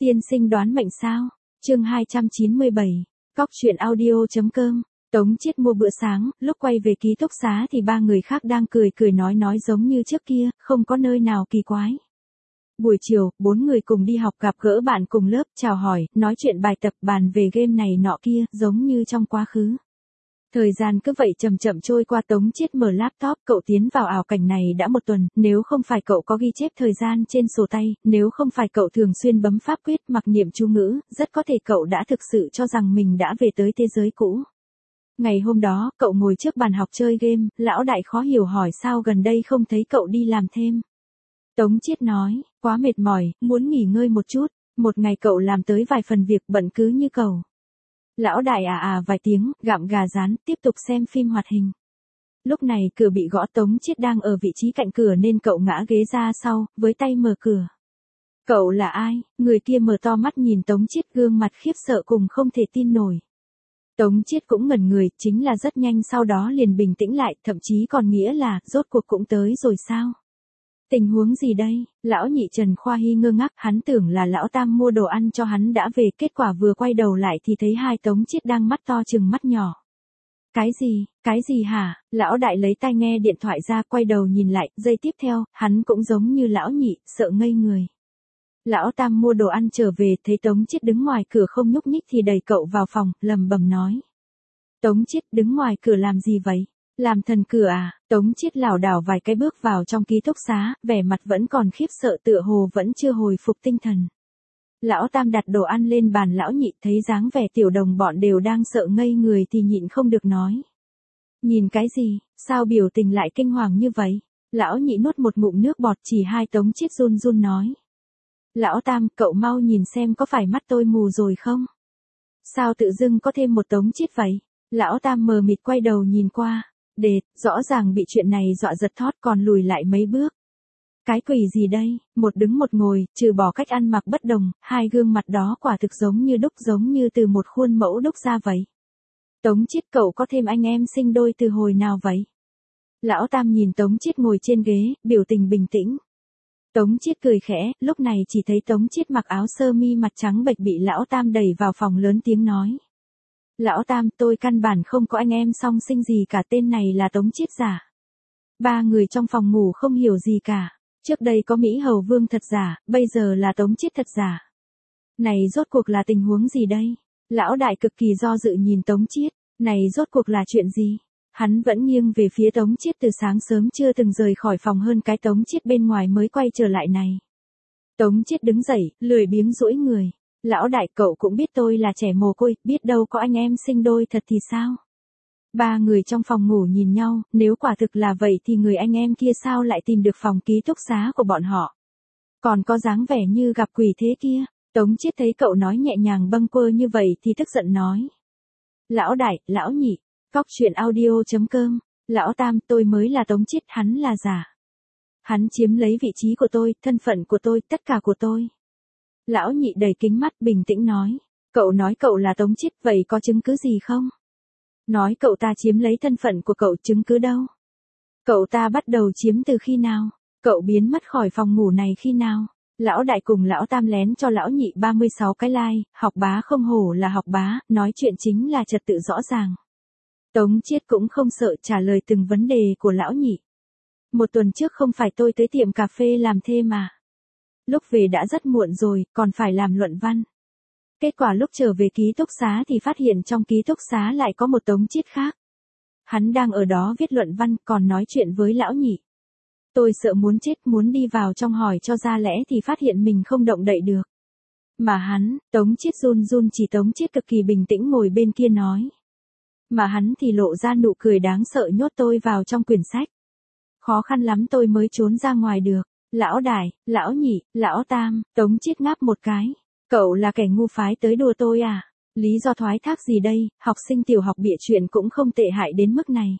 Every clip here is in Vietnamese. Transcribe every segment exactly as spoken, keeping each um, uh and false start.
Tiên sinh đoán mệnh sao? Chương hai trăm chín mươi bảy. Cóc truyện audio.com. Tống Chiết mua bữa sáng, lúc quay về ký túc xá thì ba người khác đang cười cười nói nói giống như trước kia, không có nơi nào kỳ quái. Buổi chiều, bốn người cùng đi học gặp gỡ bạn cùng lớp, chào hỏi, nói chuyện bài tập, bàn về game này nọ kia, giống như trong quá khứ. Thời gian cứ vậy chậm chậm trôi qua. Tống Chiết mở laptop, cậu tiến vào ảo cảnh này đã một tuần, nếu không phải cậu có ghi chép thời gian trên sổ tay, nếu không phải cậu thường xuyên bấm pháp quyết mặc niệm chú ngữ, rất có thể cậu đã thực sự cho rằng mình đã về tới thế giới cũ. Ngày hôm đó, cậu ngồi trước bàn học chơi game, lão đại khó hiểu hỏi sao gần đây không thấy cậu đi làm thêm. Tống Chiết nói, quá mệt mỏi, muốn nghỉ ngơi một chút, một ngày cậu làm tới vài phần việc bận cứ như cậu. Lão đại à à vài tiếng, gặm gà rán, tiếp tục xem phim hoạt hình. Lúc này cửa bị gõ. Tống Chiết đang ở vị trí cạnh cửa nên cậu ngã ghế ra sau, với tay mở cửa. Cậu là ai? Người kia mở to mắt nhìn Tống Chiết, gương mặt khiếp sợ cùng không thể tin nổi. Tống Chiết cũng ngẩn người, chính là rất nhanh sau đó liền bình tĩnh lại, thậm chí còn nghĩa là, rốt cuộc cũng tới rồi sao? Tình huống gì đây? Lão nhị Trần Khoa Hy ngơ ngác, hắn tưởng là lão tam mua đồ ăn cho hắn đã về, kết quả vừa quay đầu lại thì thấy hai Tống Chiết đang mắt to chừng mắt nhỏ. Cái gì, cái gì hả? Lão đại lấy tai nghe điện thoại ra, quay đầu nhìn lại, giây tiếp theo, hắn cũng giống như lão nhị, sợ ngây người. Lão tam mua đồ ăn trở về, thấy Tống Chiết đứng ngoài cửa không nhúc nhích thì đẩy cậu vào phòng, lầm bầm nói. Tống Chiết, đứng ngoài cửa làm gì vậy? Làm thần cửa à? Tống Chiết lảo đảo vài cái bước vào trong ký túc xá, vẻ mặt vẫn còn khiếp sợ tựa hồ vẫn chưa hồi phục tinh thần. Lão tam đặt đồ ăn lên bàn. Lão nhị thấy dáng vẻ tiểu đồng bọn đều đang sợ ngây người thì nhịn không được nói. Nhìn cái gì, sao biểu tình lại kinh hoàng như vậy? Lão nhị nuốt một ngụm nước bọt chỉ hai Tống Chiết run run nói. Lão tam, cậu mau nhìn xem có phải mắt tôi mù rồi không? Sao tự dưng có thêm một Tống Chiết vậy? Lão tam mờ mịt quay đầu nhìn qua. Đệt, rõ ràng bị chuyện này dọa giật thót còn lùi lại mấy bước. Cái quỷ gì đây, một đứng một ngồi, trừ bỏ cách ăn mặc bất đồng, hai gương mặt đó quả thực giống như đúc, giống như từ một khuôn mẫu đúc ra vậy. Tống Chiết, cậu có thêm anh em sinh đôi từ hồi nào vậy? Lão tam nhìn Tống Chiết ngồi trên ghế, biểu tình bình tĩnh. Tống Chiết cười khẽ, lúc này chỉ thấy Tống Chiết mặc áo sơ mi mặt trắng bệch bị lão tam đẩy vào phòng lớn tiếng nói. Lão tam, tôi căn bản không có anh em song sinh gì cả, tên này là Tống Chiết giả. Ba người trong phòng ngủ không hiểu gì cả. Trước đây có Mỹ Hầu Vương thật giả, bây giờ là Tống Chiết thật giả. Này rốt cuộc là tình huống gì đây? Lão đại cực kỳ do dự nhìn Tống Chiết, này rốt cuộc là chuyện gì? Hắn vẫn nghiêng về phía Tống Chiết, từ sáng sớm chưa từng rời khỏi phòng hơn cái Tống Chiết bên ngoài mới quay trở lại này. Tống Chiết đứng dậy, lười biếng duỗi người. Lão đại, cậu cũng biết tôi là trẻ mồ côi, biết đâu có anh em sinh đôi thật thì sao? Ba người trong phòng ngủ nhìn nhau, nếu quả thực là vậy thì người anh em kia sao lại tìm được phòng ký túc xá của bọn họ? Còn có dáng vẻ như gặp quỷ thế kia. Tống Chiết thấy cậu nói nhẹ nhàng bâng quơ như vậy thì tức giận nói. Lão đại, lão nhị, cóc truyện audio.com, lão tam, tôi mới là Tống Chiết, hắn là giả. Hắn chiếm lấy vị trí của tôi, thân phận của tôi, tất cả của tôi. Lão nhị đầy kính mắt bình tĩnh nói. Cậu nói cậu là Tống Chiết, vậy có chứng cứ gì không? Nói cậu ta chiếm lấy thân phận của cậu, chứng cứ đâu? Cậu ta bắt đầu chiếm từ khi nào? Cậu biến mất khỏi phòng ngủ này khi nào? Lão đại cùng lão tam lén cho lão nhị ba mươi sáu cái like, học bá không hổ là học bá, nói chuyện chính là trật tự rõ ràng. Tống Chiết cũng không sợ trả lời từng vấn đề của lão nhị. Một tuần trước không phải tôi tới tiệm cà phê làm thêm mà. Lúc về đã rất muộn rồi, còn phải làm luận văn. Kết quả lúc trở về ký túc xá thì phát hiện trong ký túc xá lại có một Tống Chiết khác. Hắn đang ở đó viết luận văn còn nói chuyện với lão nhị. Tôi sợ muốn chết, muốn đi vào trong hỏi cho ra lẽ thì phát hiện mình không động đậy được. Mà hắn, Tống Chiết run run chỉ Tống Chiết cực kỳ bình tĩnh ngồi bên kia nói. Mà hắn thì lộ ra nụ cười đáng sợ nhốt tôi vào trong quyển sách. Khó khăn lắm tôi mới trốn ra ngoài được. Lão đại, lão nhị, lão tam, Tống Chiết ngáp một cái. Cậu là kẻ ngu phái tới đùa tôi à? Lý do thoái thác gì đây, học sinh tiểu học bịa chuyện cũng không tệ hại đến mức này.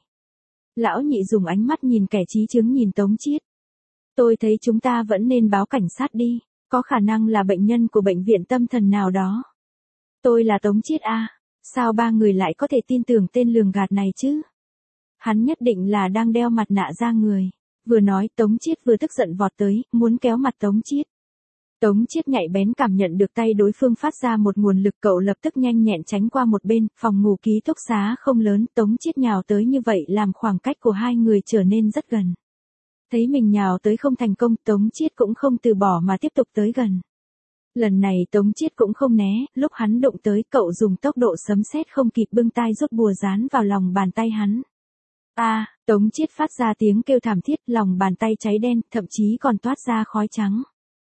Lão nhị dùng ánh mắt nhìn kẻ trí chứng nhìn Tống Chiết. Tôi thấy chúng ta vẫn nên báo cảnh sát đi, có khả năng là bệnh nhân của bệnh viện tâm thần nào đó. Tôi là Tống Chiết à, sao ba người lại có thể tin tưởng tên lường gạt này chứ? Hắn nhất định là đang đeo mặt nạ ra người. Vừa nói Tống Chiết vừa tức giận vọt tới, muốn kéo mặt Tống Chiết. Tống Chiết nhạy bén cảm nhận được tay đối phương phát ra một nguồn lực, cậu lập tức nhanh nhẹn tránh qua một bên, phòng ngủ ký túc xá không lớn, Tống Chiết nhào tới như vậy làm khoảng cách của hai người trở nên rất gần. Thấy mình nhào tới không thành công, Tống Chiết cũng không từ bỏ mà tiếp tục tới gần. Lần này Tống Chiết cũng không né, lúc hắn đụng tới, cậu dùng tốc độ sấm sét không kịp bưng tay rút bùa dán vào lòng bàn tay hắn. A, à, Tống Chiết phát ra tiếng kêu thảm thiết, lòng bàn tay cháy đen, thậm chí còn toát ra khói trắng.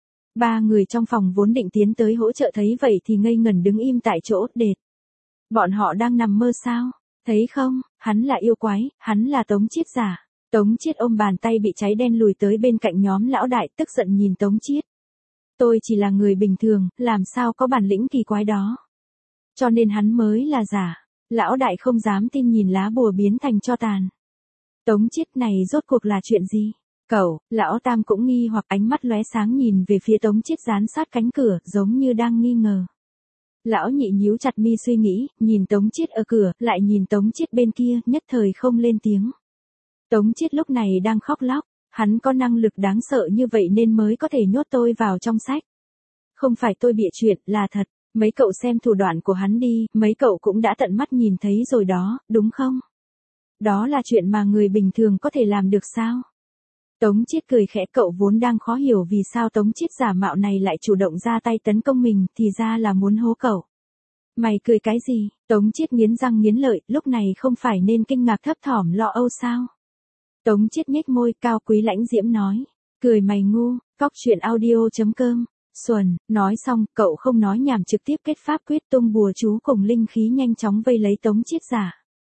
Ba người trong phòng vốn định tiến tới hỗ trợ thấy vậy thì ngây ngẩn đứng im tại chỗ, đệt. Bọn họ đang nằm mơ sao? Thấy không, hắn là yêu quái, hắn là Tống Chiết giả. Tống Chiết ôm bàn tay bị cháy đen lùi tới bên cạnh nhóm lão đại, tức giận nhìn Tống Chiết. Tôi chỉ là người bình thường, làm sao có bản lĩnh kỳ quái đó. Cho nên hắn mới là giả. Lão đại không dám tin nhìn lá bùa biến thành tro tàn. Tống Chiết này rốt cuộc là chuyện gì? Cậu, lão tam cũng nghi hoặc ánh mắt lóe sáng nhìn về phía Tống Chiết dán sát cánh cửa, giống như đang nghi ngờ. Lão nhị nhíu chặt mi suy nghĩ, nhìn Tống Chiết ở cửa, lại nhìn Tống Chiết bên kia, nhất thời không lên tiếng. Tống Chiết lúc này đang khóc lóc, hắn có năng lực đáng sợ như vậy nên mới có thể nhốt tôi vào trong sách. Không phải tôi bịa chuyện, là thật, mấy cậu xem thủ đoạn của hắn đi, mấy cậu cũng đã tận mắt nhìn thấy rồi đó, đúng không? Đó là chuyện mà người bình thường có thể làm được sao? Tống Chiết cười khẽ, cậu vốn đang khó hiểu vì sao Tống Chiết giả mạo này lại chủ động ra tay tấn công mình, thì ra là muốn hố cậu. Mày cười cái gì? Tống Chiết nghiến răng nghiến lợi, lúc này không phải nên kinh ngạc thấp thỏm lo âu sao? Tống Chiết nhếch môi, cao quý lãnh diễm nói. Cười mày ngu, cóc truyện audio chấm com. Xuân, nói xong, cậu không nói nhảm trực tiếp kết pháp quyết tung bùa chú cùng linh khí nhanh chóng vây lấy Tống Chiết giả.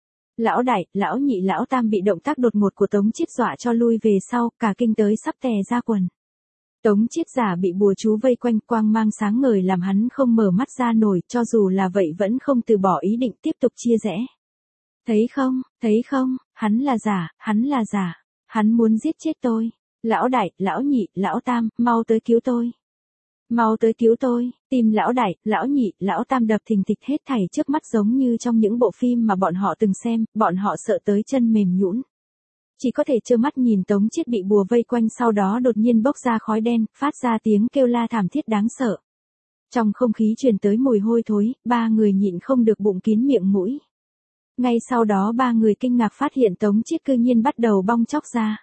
Lão đại, lão nhị, lão tam bị động tác đột ngột của Tống Chiết dọa cho lui về sau, cả kinh tới sắp tè ra quần. Tống Chiết giả bị bùa chú vây quanh, quang mang sáng ngời làm hắn không mở mắt ra nổi, cho dù là vậy vẫn không từ bỏ ý định tiếp tục chia rẽ. Thấy không, thấy không, hắn là giả, hắn là giả, hắn muốn giết chết tôi. Lão đại, lão nhị, lão tam, mau tới cứu tôi. Mau tới cứu tôi, tim lão đại, lão nhị, lão tam đập thình thịch, hết thảy trước mắt giống như trong những bộ phim mà bọn họ từng xem, bọn họ sợ tới chân mềm nhũn. Chỉ có thể trơ mắt nhìn Tống Chiết bị bùa vây quanh, sau đó đột nhiên bốc ra khói đen, phát ra tiếng kêu la thảm thiết đáng sợ. Trong không khí truyền tới mùi hôi thối, ba người nhịn không được bụng kín miệng mũi. Ngay sau đó ba người kinh ngạc phát hiện Tống Chiết cư nhiên bắt đầu bong tróc ra.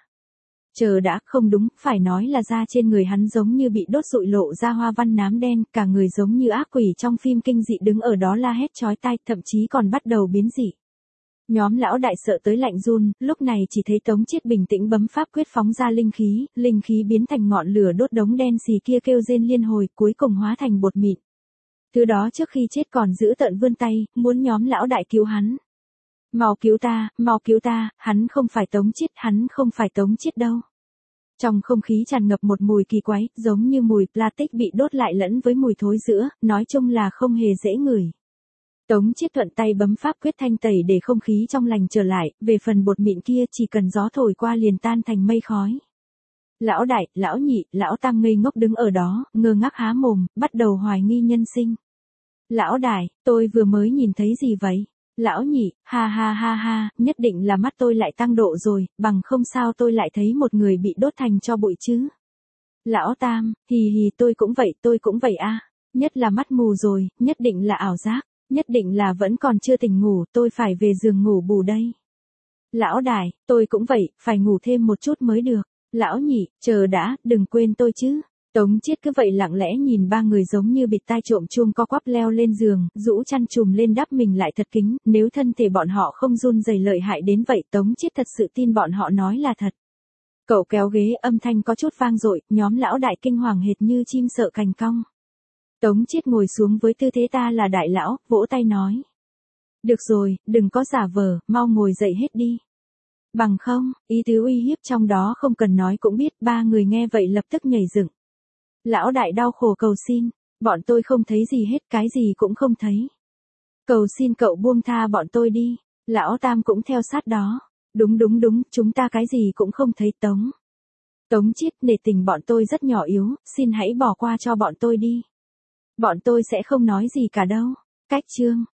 Chờ đã, không đúng, phải nói là da trên người hắn giống như bị đốt rụi lộ ra hoa văn nám đen, cả người giống như ác quỷ trong phim kinh dị đứng ở đó la hét chói tai, thậm chí còn bắt đầu biến dị. Nhóm lão đại sợ tới lạnh run, lúc này chỉ thấy Tống Chiết bình tĩnh bấm pháp quyết phóng ra linh khí, linh khí biến thành ngọn lửa đốt đống đen xì kia kêu rên liên hồi, cuối cùng hóa thành bột mịn. Thứ đó trước khi chết còn giữ tợn vươn tay, muốn nhóm lão đại cứu hắn. Mau cứu ta, mau cứu ta, hắn không phải Tống Chiết, hắn không phải Tống Chiết đâu. Trong không khí tràn ngập một mùi kỳ quái, giống như mùi plastic bị đốt lại lẫn với mùi thối rữa, nói chung là không hề dễ ngửi. Tống Chiết thuận tay bấm pháp quyết thanh tẩy để không khí trong lành trở lại, về phần bột mịn kia chỉ cần gió thổi qua liền tan thành mây khói. Lão đại, lão nhị, lão tam ngây ngốc đứng ở đó, ngơ ngác há mồm, bắt đầu hoài nghi nhân sinh. Lão đại, tôi vừa mới nhìn thấy gì vậy? Lão nhị, ha ha ha ha, nhất định là mắt tôi lại tăng độ rồi, bằng không sao tôi lại thấy một người bị đốt thành tro bụi chứ. Lão tam, hì hì, tôi cũng vậy, tôi cũng vậy a. Nhất là mắt mù rồi, nhất định là ảo giác, nhất định là vẫn còn chưa tỉnh ngủ, tôi phải về giường ngủ bù đây. Lão đại, tôi cũng vậy, phải ngủ thêm một chút mới được. Lão nhị, chờ đã, đừng quên tôi chứ. Tống Chiết cứ vậy lặng lẽ nhìn ba người giống như bịt tai trộm chuông co quắp leo lên giường, rũ chăn trùm lên đắp mình lại thật kín, nếu thân thể bọn họ không run rẩy lợi hại đến vậy Tống Chiết thật sự tin bọn họ nói là thật. Cậu kéo ghế, âm thanh có chút vang dội, nhóm lão đại kinh hoàng hệt như chim sợ cành cong. Tống Chiết ngồi xuống với tư thế ta là đại lão, vỗ tay nói. Được rồi, đừng có giả vờ, mau ngồi dậy hết đi. Bằng không, ý tứ uy hiếp trong đó không cần nói cũng biết, ba người nghe vậy lập tức nhảy dựng. Lão đại đau khổ cầu xin, bọn tôi không thấy gì hết, cái gì cũng không thấy. Cầu xin cậu buông tha bọn tôi đi. Lão tam cũng theo sát đó. Đúng đúng đúng, chúng ta cái gì cũng không thấy. Tống. Tống Chiết, nể tình bọn tôi rất nhỏ yếu, xin hãy bỏ qua cho bọn tôi đi. Bọn tôi sẽ không nói gì cả đâu. Cách chương.